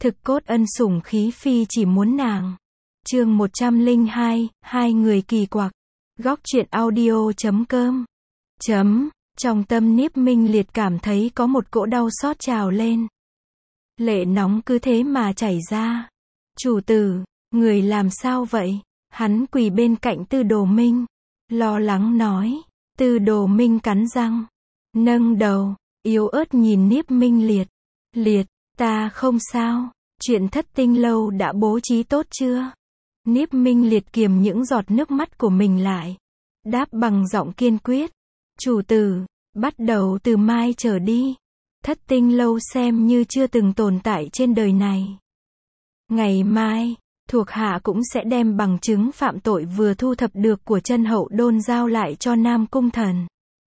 thực cốt ân sủng khí phi chỉ muốn nàng. Chương 102, hai người kỳ quặc. Góc truyện audio.com. Trong tâm Niếp Minh Liệt cảm thấy có một cỗ đau xót trào lên. Lệ nóng cứ thế mà chảy ra. Chủ tử, người làm sao vậy? Hắn quỳ bên cạnh Tư Đồ Minh, lo lắng nói. Tư Đồ Minh cắn răng, nâng đầu, yếu ớt nhìn Niếp Minh Liệt. Liệt, ta không sao, chuyện Thất Tinh Lâu đã bố trí tốt chưa? Niếp Minh Liệt kiềm những giọt nước mắt của mình lại, đáp bằng giọng kiên quyết. Chủ tử, bắt đầu từ mai trở đi, Thất Tinh Lâu xem như chưa từng tồn tại trên đời này. Ngày mai, thuộc hạ cũng sẽ đem bằng chứng phạm tội vừa thu thập được của Chân Hậu Đôn giao lại cho Nam Cung Thần.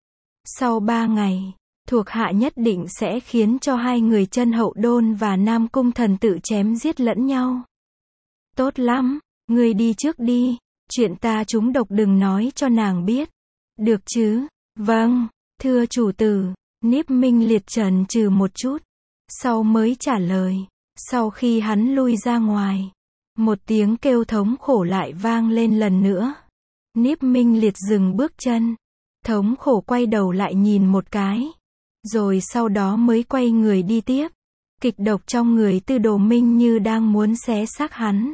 Sau 3 ngày, thuộc hạ nhất định sẽ khiến cho hai người Chân Hậu Đôn và Nam Cung Thần tự chém giết lẫn nhau. Tốt lắm, ngươi đi trước đi, chuyện ta trúng độc đừng nói cho nàng biết. Được chứ? Vâng, thưa chủ tử. Niếp Minh Liệt chần chừ một chút, sau mới trả lời. Sau khi hắn lui ra ngoài, một tiếng kêu thống khổ lại vang lên lần nữa. Niếp Minh Liệt dừng bước chân, thống khổ quay đầu lại nhìn một cái, rồi sau đó mới quay người đi tiếp. Kịch độc trong người Tư Đồ Minh như đang muốn xé xác hắn.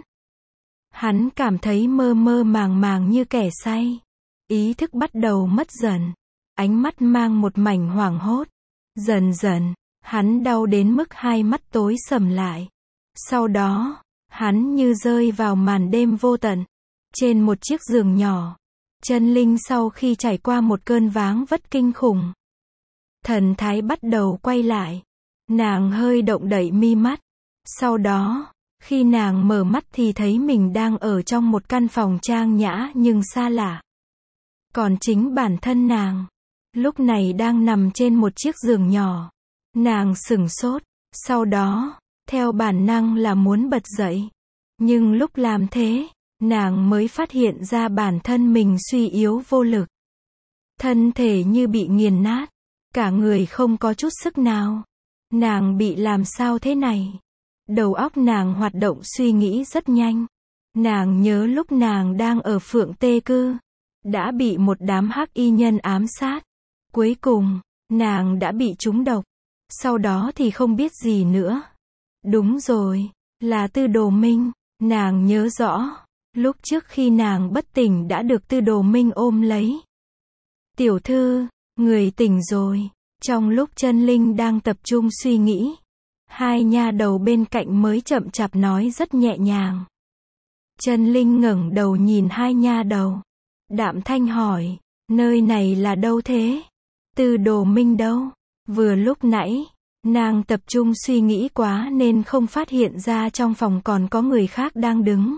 Hắn cảm thấy mơ mơ màng màng như kẻ say, ý thức bắt đầu mất dần, ánh mắt mang một mảnh hoảng hốt. Dần dần, hắn đau đến mức hai mắt tối sầm lại. Sau đó, hắn như rơi vào màn đêm vô tận. Trên một chiếc giường nhỏ, Chân Linh sau khi trải qua một cơn váng vất kinh khủng, thần thái bắt đầu quay lại. Nàng hơi động đậy mi mắt. Sau đó, khi nàng mở mắt thì thấy mình đang ở trong một căn phòng trang nhã nhưng xa lạ. Còn chính bản thân nàng, lúc này đang nằm trên một chiếc giường nhỏ. Nàng sửng sốt, sau đó, theo bản năng là muốn bật dậy. Nhưng lúc làm thế, nàng mới phát hiện ra bản thân mình suy yếu vô lực. Thân thể như bị nghiền nát, cả người không có chút sức nào. Nàng bị làm sao thế này? Đầu óc nàng hoạt động suy nghĩ rất nhanh. Nàng nhớ lúc nàng đang ở Phượng Tê Cư, đã bị một đám hắc y nhân ám sát. Cuối cùng, nàng đã bị trúng độc. Sau đó thì không biết gì nữa. Đúng rồi, là Tư Đồ Minh. Nàng nhớ rõ, lúc trước khi nàng bất tỉnh đã được Tư Đồ Minh ôm lấy. Tiểu thư, người tỉnh rồi. Trong lúc Chân Linh đang tập trung suy nghĩ, hai nha đầu bên cạnh mới chậm chạp nói rất nhẹ nhàng. Chân Linh ngẩng đầu nhìn hai nha đầu, đạm thanh hỏi, nơi này là đâu thế? Tư Đồ Minh đâu? Vừa lúc nãy, nàng tập trung suy nghĩ quá nên không phát hiện ra trong phòng còn có người khác đang đứng.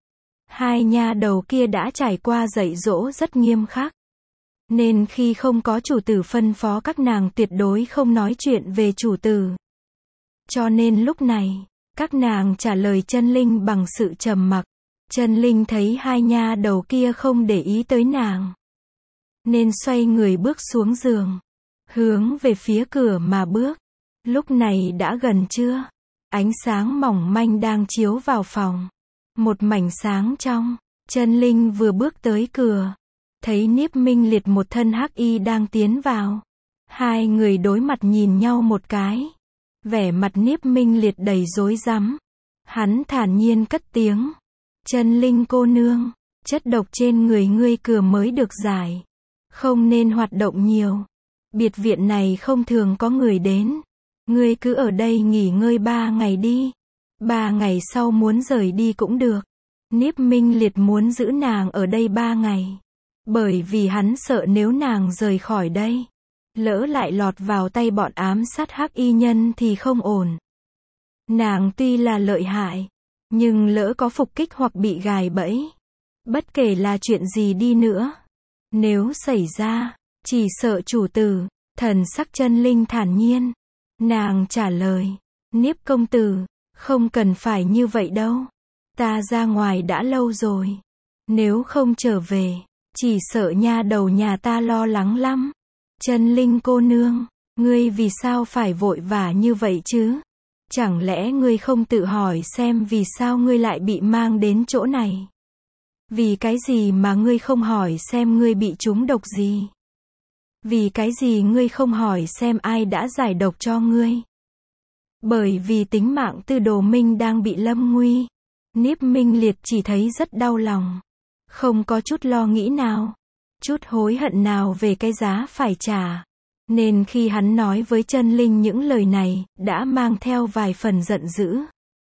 Hai nha đầu kia đã trải qua dạy dỗ rất nghiêm khắc, nên khi không có chủ tử phân phó các nàng tuyệt đối không nói chuyện về chủ tử. Cho nên lúc này, các nàng trả lời Chân Linh bằng sự trầm mặc. Chân Linh thấy hai nha đầu kia không để ý tới nàng, nên xoay người bước xuống giường, hướng về phía cửa mà bước. Lúc này đã gần trưa, ánh sáng mỏng manh đang chiếu vào phòng, một mảnh sáng trong. Chân Linh vừa bước tới cửa, thấy Niếp Minh Liệt một thân hắc y đang tiến vào. Hai người đối mặt nhìn nhau một cái. Vẻ mặt Niếp Minh Liệt đầy rối rắm. Hắn thản nhiên cất tiếng. Chân Linh cô nương, chất độc trên người ngươi vừa mới được giải, không nên hoạt động nhiều. Biệt viện này không thường có người đến. Ngươi cứ ở đây nghỉ ngơi 3 ngày đi. 3 ngày sau muốn rời đi cũng được. Niếp Minh Liệt muốn giữ nàng ở đây 3 ngày. Bởi vì hắn sợ nếu nàng rời khỏi đây, lỡ lại lọt vào tay bọn ám sát hắc y nhân thì không ổn. Nàng tuy là lợi hại, nhưng lỡ có phục kích hoặc bị gài bẫy, bất kể là chuyện gì đi nữa, nếu xảy ra, chỉ sợ chủ tử. Thần sắc Chân Linh thản nhiên. Nàng trả lời, Niếp công tử, không cần phải như vậy đâu. Ta ra ngoài đã lâu rồi. Nếu không trở về, chỉ sợ nha đầu nhà ta lo lắng lắm. Chân Linh cô nương, ngươi vì sao phải vội vã như vậy chứ? Chẳng lẽ ngươi không tự hỏi xem vì sao ngươi lại bị mang đến chỗ này? Vì cái gì mà ngươi không hỏi xem ngươi bị trúng độc gì? Vì cái gì ngươi không hỏi xem ai đã giải độc cho ngươi? Bởi vì tính mạng Tư Đồ Minh đang bị lâm nguy. Niếp Minh Liệt chỉ thấy rất đau lòng. Không có chút lo nghĩ nào, chút hối hận nào về cái giá phải trả. Nên khi hắn nói với Chân Linh những lời này, đã mang theo vài phần giận dữ.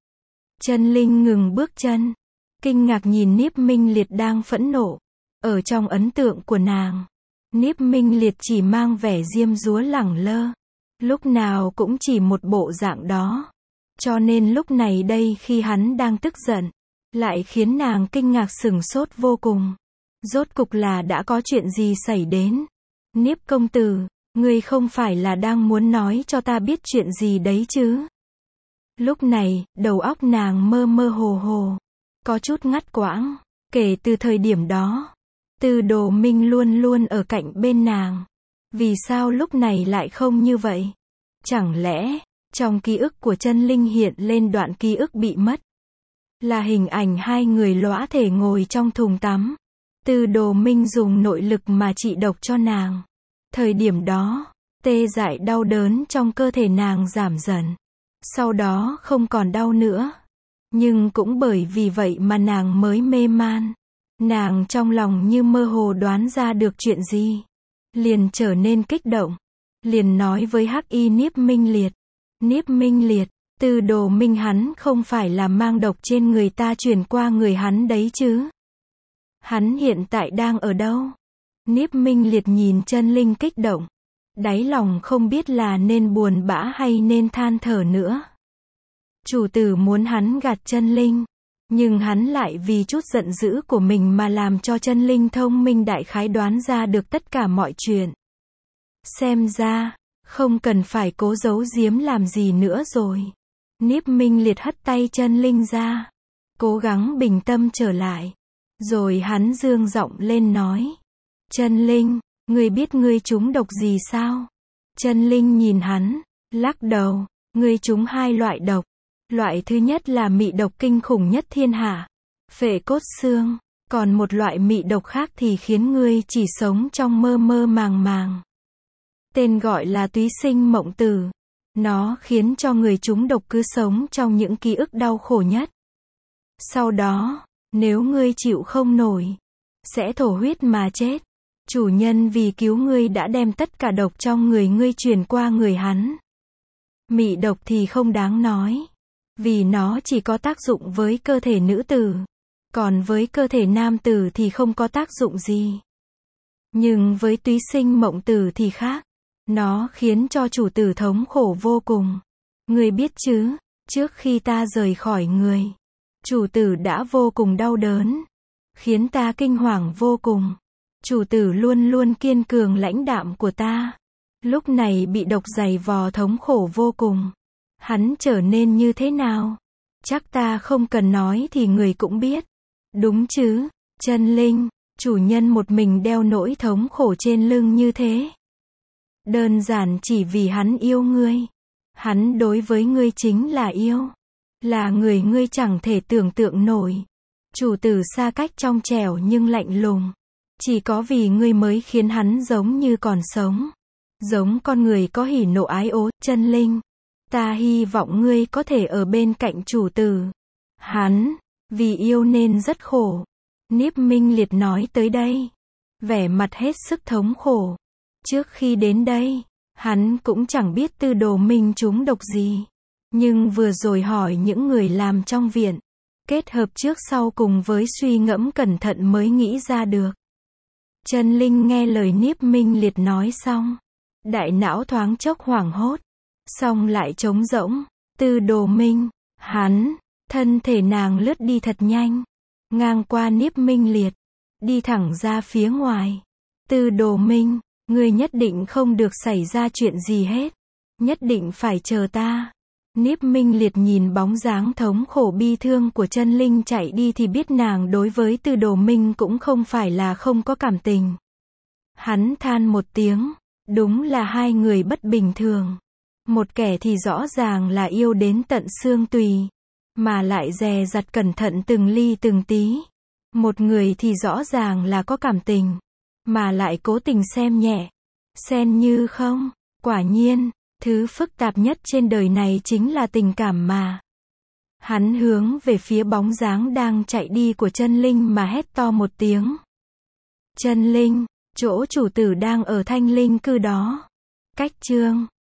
Chân Linh ngừng bước chân, kinh ngạc nhìn Niếp Minh Liệt đang phẫn nộ. Ở trong ấn tượng của nàng, Niếp Minh Liệt chỉ mang vẻ diêm dúa lẳng lơ, lúc nào cũng chỉ một bộ dạng đó. Cho nên lúc này đây khi hắn đang tức giận, lại khiến nàng kinh ngạc sửng sốt vô cùng. Rốt cục là đã có chuyện gì xảy đến? Niếp công tử, ngươi không phải là đang muốn nói cho ta biết chuyện gì đấy chứ? Lúc này, đầu óc nàng mơ mơ hồ hồ, có chút ngắt quãng. Kể từ thời điểm đó, Tư Đồ Minh luôn luôn ở cạnh bên nàng. Vì sao lúc này lại không như vậy? Chẳng lẽ, trong ký ức của Chân Linh hiện lên đoạn ký ức bị mất? Là hình ảnh hai người lõa thể ngồi trong thùng tắm. Tư Đồ Minh dùng nội lực mà trị độc cho nàng. Thời điểm đó, tê dại đau đớn trong cơ thể nàng giảm dần. Sau đó không còn đau nữa. Nhưng cũng bởi vì vậy mà nàng mới mê man. Nàng trong lòng như mơ hồ đoán ra được chuyện gì. Liền trở nên kích động. Liền nói với Hắc Y Niếp Minh Liệt. Niếp Minh Liệt, Tư Đồ Minh hắn không phải là mang độc trên người ta truyền qua người hắn đấy chứ? Hắn hiện tại đang ở đâu? Niếp Minh Liệt nhìn Chân Linh kích động. Đáy lòng không biết là nên buồn bã hay nên than thở nữa. Chủ tử muốn hắn gạt Chân Linh. Nhưng hắn lại vì chút giận dữ của mình mà làm cho Chân Linh thông minh đại khái đoán ra được tất cả mọi chuyện. Xem ra, không cần phải cố giấu giếm làm gì nữa rồi. Niếp Minh Liệt hất tay Chân Linh ra. Cố gắng bình tâm trở lại. Rồi hắn dương giọng lên nói. Chân Linh, ngươi biết ngươi trúng độc gì sao? Chân Linh nhìn hắn, lắc đầu. Ngươi trúng 2 loại độc. Loại thứ nhất là mị độc kinh khủng nhất thiên hạ. Phệ cốt xương. Còn một loại mị độc khác thì khiến ngươi chỉ sống trong mơ mơ màng màng. Tên gọi là túy sinh mộng tử. Nó khiến cho người trúng độc cứ sống trong những ký ức đau khổ nhất. Sau đó, nếu ngươi chịu không nổi, sẽ thổ huyết mà chết. Chủ nhân vì cứu ngươi đã đem tất cả độc trong người ngươi truyền qua người hắn. Mị độc thì không đáng nói. Vì nó chỉ có tác dụng với cơ thể nữ tử. Còn với cơ thể nam tử thì không có tác dụng gì. Nhưng với túy sinh mộng tử thì khác. Nó khiến cho chủ tử thống khổ vô cùng. Ngươi biết chứ, trước khi ta rời khỏi người, chủ tử đã vô cùng đau đớn. Khiến ta kinh hoàng vô cùng. Chủ tử luôn luôn kiên cường lãnh đạm của ta. Lúc này bị độc dày vò thống khổ vô cùng. Hắn trở nên như thế nào? Chắc ta không cần nói thì người cũng biết. Đúng chứ, Chân Linh, chủ nhân một mình đeo nỗi thống khổ trên lưng như thế. Đơn giản chỉ vì hắn yêu ngươi. Hắn đối với ngươi chính là yêu. Là người ngươi chẳng thể tưởng tượng nổi. Chủ tử xa cách trong trẻo nhưng lạnh lùng. Chỉ có vì ngươi mới khiến hắn giống như còn sống. Giống con người có hỉ nộ ái ố. Chân Linh, ta hy vọng ngươi có thể ở bên cạnh chủ tử. Hắn, vì yêu nên rất khổ. Niếp Minh Liệt nói tới đây. Vẻ mặt hết sức thống khổ. Trước khi đến đây, hắn cũng chẳng biết Tư Đồ Minh trúng độc gì. Nhưng vừa rồi hỏi những người làm trong viện. Kết hợp trước sau cùng với suy ngẫm cẩn thận mới nghĩ ra được. Chân Linh nghe lời Niếp Minh Liệt nói xong. Đại não thoáng chốc hoảng hốt. Xong lại trống rỗng. Tư Đồ Minh, hắn, thân thể nàng lướt đi thật nhanh. Ngang qua Niếp Minh Liệt. Đi thẳng ra phía ngoài. Tư Đồ Minh, ngươi nhất định không được xảy ra chuyện gì hết. Nhất định phải chờ ta. Niếp Minh Liệt nhìn bóng dáng thống khổ bi thương của Chân Linh chạy đi thì biết nàng đối với Tư Đồ Minh cũng không phải là không có cảm tình. Hắn than một tiếng. Đúng là hai người bất bình thường. Một kẻ thì rõ ràng là yêu đến tận xương tùy, mà lại dè dặt cẩn thận từng ly từng tí. Một người thì rõ ràng là có cảm tình, mà lại cố tình xem nhẹ, xen như không. Quả nhiên, thứ phức tạp nhất trên đời này chính là tình cảm mà. Hắn hướng về phía bóng dáng đang chạy đi của Chân Linh mà hét to một tiếng. Chân Linh, chỗ chủ tử đang ở Thanh Linh cư đó. Cách chương